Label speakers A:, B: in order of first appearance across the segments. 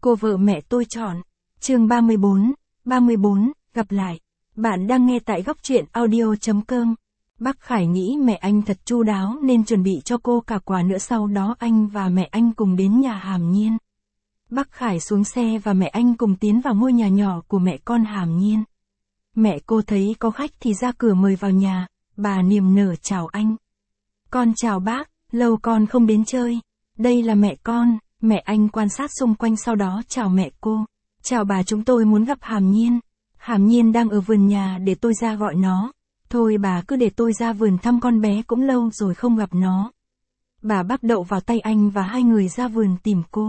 A: Cô vợ mẹ tôi chọn. Chương 34, gặp lại. Bạn đang nghe tại góc truyện audio.com. Bác Khải nghĩ mẹ anh thật chu đáo nên chuẩn bị cho cô cả quà nữa, sau đó anh và mẹ anh cùng đến nhà Hàm Nhiên. Bác Khải xuống xe và mẹ anh cùng tiến vào ngôi nhà nhỏ của mẹ con Hàm Nhiên. Mẹ cô thấy có khách thì ra cửa mời vào nhà, bà niềm nở chào anh. Con chào bác, lâu con không đến chơi. Đây là mẹ con. Mẹ anh quan sát xung quanh sau đó chào mẹ cô. Chào bà, chúng tôi muốn gặp Hàm Nhiên. Hàm Nhiên đang ở vườn nhà, để tôi ra gọi nó. Thôi bà cứ để tôi ra vườn thăm con bé, cũng lâu rồi không gặp nó. Bà bắt đậu vào tay anh và hai người ra vườn tìm cô.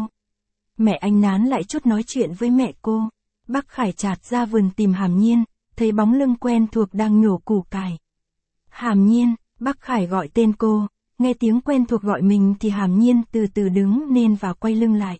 A: Mẹ anh nán lại chút nói chuyện với mẹ cô. Bác Khải chạt ra vườn tìm Hàm Nhiên, thấy bóng lưng quen thuộc đang nhổ củ cải. Hàm Nhiên, bác Khải gọi tên cô. Nghe tiếng quen thuộc gọi mình thì Hàm Nhiên từ từ đứng lên và quay lưng lại.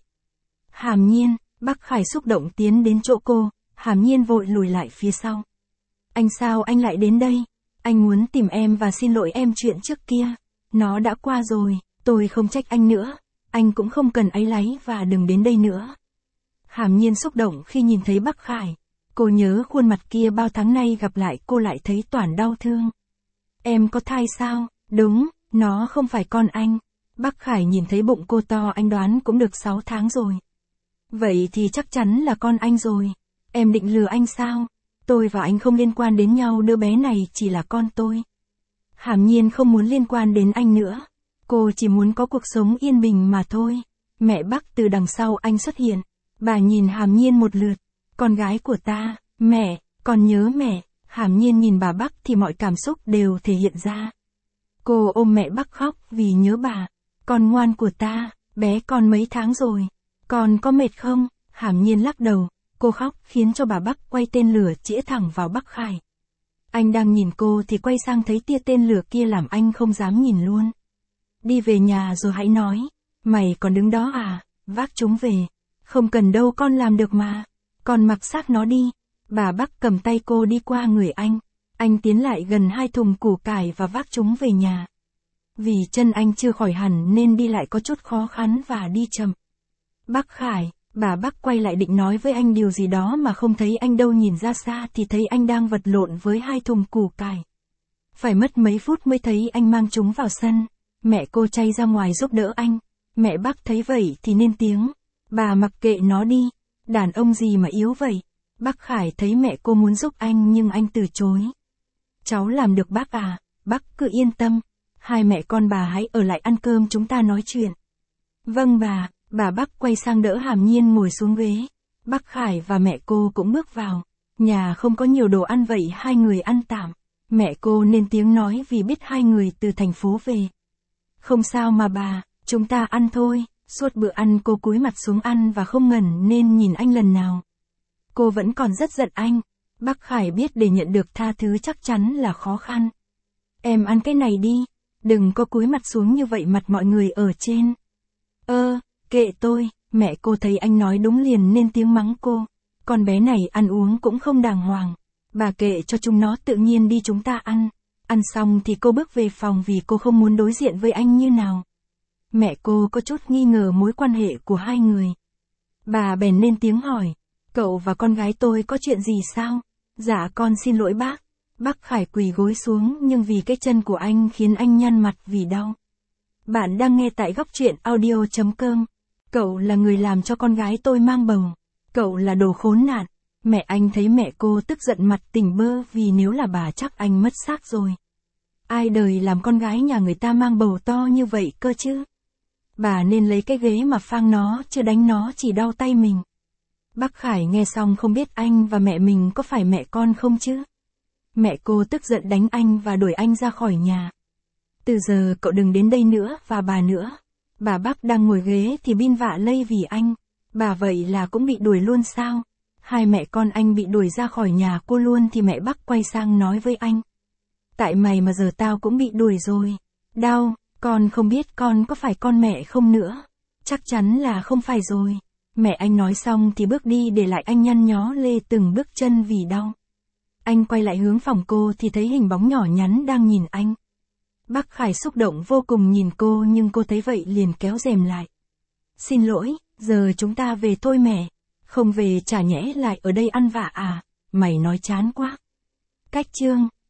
A: Hàm Nhiên, bác Khải xúc động tiến đến chỗ cô, Hàm Nhiên vội lùi lại phía sau. Anh sao anh lại đến đây? Anh muốn tìm em và xin lỗi em chuyện trước kia. Nó đã qua rồi, tôi không trách anh nữa. Anh cũng không cần áy náy và đừng đến đây nữa. Hàm Nhiên xúc động khi nhìn thấy bác Khải. Cô nhớ khuôn mặt kia, bao tháng nay gặp lại cô lại thấy toàn đau thương. Em có thai sao? Đúng. Nó không phải con anh. Bác Khải nhìn thấy bụng cô to, anh đoán cũng được 6 tháng rồi. Vậy thì chắc chắn là con anh rồi. Em định lừa anh sao? Tôi và anh không liên quan đến nhau, đứa bé này chỉ là con tôi. Hàm Nhiên không muốn liên quan đến anh nữa. Cô chỉ muốn có cuộc sống yên bình mà thôi. Mẹ bác từ đằng sau anh xuất hiện. Bà nhìn Hàm Nhiên một lượt. Con gái của ta, mẹ, con nhớ mẹ. Hàm Nhiên nhìn bà bác thì mọi cảm xúc đều thể hiện ra. Cô ôm mẹ bác khóc vì nhớ bà. Con ngoan của ta, bé con mấy tháng rồi. Con có mệt không? Hàm Nhiên lắc đầu. Cô khóc khiến cho bà bác quay tên lửa chĩa thẳng vào bác Khải. Anh đang nhìn cô thì quay sang thấy tia tên lửa kia làm anh không dám nhìn luôn. Đi về nhà rồi hãy nói. Mày còn đứng đó à? Vác chúng về. Không cần đâu, con làm được mà. Con mặc xác nó đi. Bà bác cầm tay cô đi qua người anh. Anh tiến lại gần 2 thùng củ cải và vác chúng về nhà. Vì chân anh chưa khỏi hẳn nên đi lại có chút khó khăn và đi chậm. Bác Khải, bà bác quay lại định nói với anh điều gì đó mà không thấy anh đâu, nhìn ra xa thì thấy anh đang vật lộn với 2 thùng củ cải. Phải mất mấy phút mới thấy anh mang chúng vào sân. Mẹ cô chay ra ngoài giúp đỡ anh. Mẹ bác thấy vậy thì lên tiếng. Bà mặc kệ nó đi. Đàn ông gì mà yếu vậy. Bác Khải thấy mẹ cô muốn giúp anh nhưng anh từ chối. Cháu làm được bác à, bác cứ yên tâm. Hai mẹ con bà hãy ở lại ăn cơm, chúng ta nói chuyện. Vâng bà bác quay sang đỡ Hàm Nhiên ngồi xuống ghế. Bác Khải và mẹ cô cũng bước vào. Nhà không có nhiều đồ ăn vậy hai người ăn tạm. Mẹ cô lên tiếng nói vì biết hai người từ thành phố về. Không sao mà bà, chúng ta ăn thôi. Suốt bữa ăn cô cúi mặt xuống ăn và không ngẩng nên nhìn anh lần nào. Cô vẫn còn rất giận anh. Bác Khải biết để nhận được tha thứ chắc chắn là khó khăn. Em ăn cái này đi. Đừng có cúi mặt xuống như vậy, mặt mọi người ở trên. Kệ tôi. Mẹ cô thấy anh nói đúng liền nên tiếng mắng cô. Con bé này ăn uống cũng không đàng hoàng. Bà kệ cho chúng nó tự nhiên đi, chúng ta ăn. Ăn xong thì cô bước về phòng vì cô không muốn đối diện với anh như nào. Mẹ cô có chút nghi ngờ mối quan hệ của hai người. Bà bèn lên tiếng hỏi. Cậu và con gái tôi có chuyện gì sao? Dạ con xin lỗi bác. Bác Khải quỳ gối xuống nhưng vì cái chân của anh khiến anh nhăn mặt vì đau. Bạn đang nghe tại góc truyện audio.com. Cậu là người làm cho con gái tôi mang bầu. Cậu là đồ khốn nạn. Mẹ anh thấy mẹ cô tức giận mặt tỉnh bơ vì nếu là bà chắc anh mất xác rồi. Ai đời làm con gái nhà người ta mang bầu to như vậy cơ chứ? Bà nên lấy cái ghế mà phang nó chứ đánh nó chỉ đau tay mình. Bác Khải nghe xong không biết anh và mẹ mình có phải mẹ con không chứ? Mẹ cô tức giận đánh anh và đuổi anh ra khỏi nhà. Từ giờ cậu đừng đến đây nữa và bà nữa. Bà bác đang ngồi ghế thì bin vạ lây vì anh. Bà vậy là cũng bị đuổi luôn sao? Hai mẹ con anh bị đuổi ra khỏi nhà cô luôn thì mẹ bác quay sang nói với anh. Tại mày mà giờ tao cũng bị đuổi rồi. Đau, con không biết con có phải con mẹ không nữa. Chắc chắn là không phải rồi. Mẹ anh nói xong thì bước đi để lại anh nhăn nhó lê từng bước chân vì đau. Anh quay lại hướng phòng cô thì thấy hình bóng nhỏ nhắn đang nhìn anh. Bác Khải xúc động vô cùng nhìn cô nhưng cô thấy vậy liền kéo rèm lại. Xin lỗi, Giờ chúng ta về thôi mẹ. Không về chả nhẽ lại ở đây ăn vạ à, mày nói chán quá. Cách chương